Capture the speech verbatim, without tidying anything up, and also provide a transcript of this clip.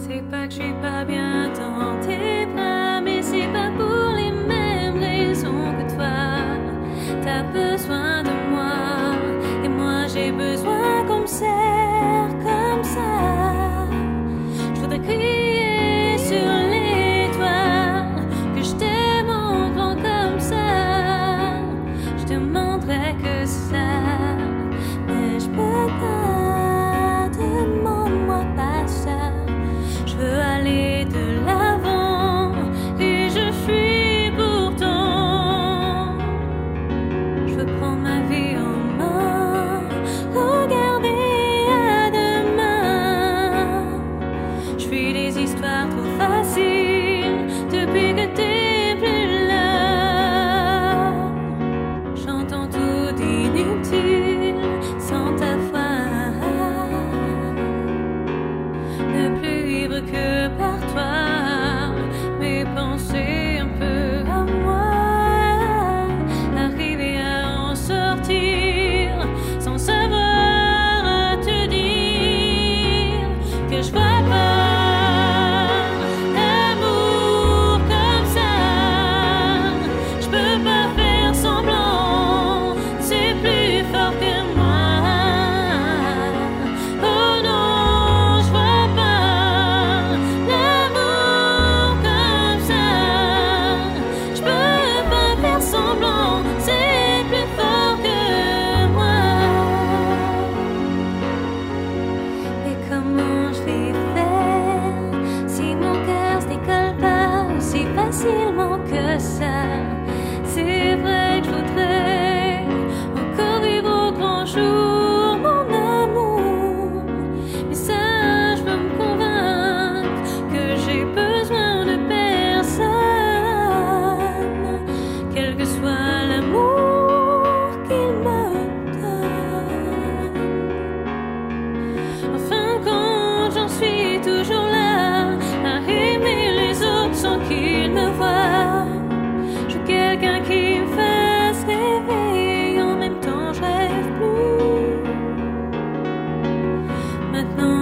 C'est pas que je suis pas bien dans tes bras, mais c'est pas pour les mêmes raisons que toi. T'as besoin de moi, et moi j'ai besoin qu'on me serre comme ça. Je voudrais crier sur les toits que je t'aime en grand comme ça. Je demanderais que ça, mais je peux pas, demande-moi pas ça. Je veux aller de l'avant et je fuis pourtant. Je veux prendre ma vie en main, regarder à demain. Je fuis les histoires trop faciles depuis que t'es plus là. J'entends tout d'inutile sans ta voix, ne plus vivre que par toi, mes pensées un peu à moi, arriver à en sortir sans savoir te dire que je vois pas l'amour comme ça. Je peux pas faire semblant, c'est plus fort que moi. Oh non, je vois pas l'amour comme ça. Je peux pas faire semblant, c'est plus fort que moi. Et comment je vais faire si mon cœur se décolle pas aussi facilement que ça? C'est vrai que je voudrais encore vivre au grand jour, mon amour. Mais ça, je veux me convaincre que j'ai besoin de personne, quel que soit l'amour qu'il me donne. En fin de compte, j'en suis toujours là, à aimer les autres sans qu'ils me voient. Je veux quelqu'un qui me fasse rêver, en même temps je rêve plus. Maintenant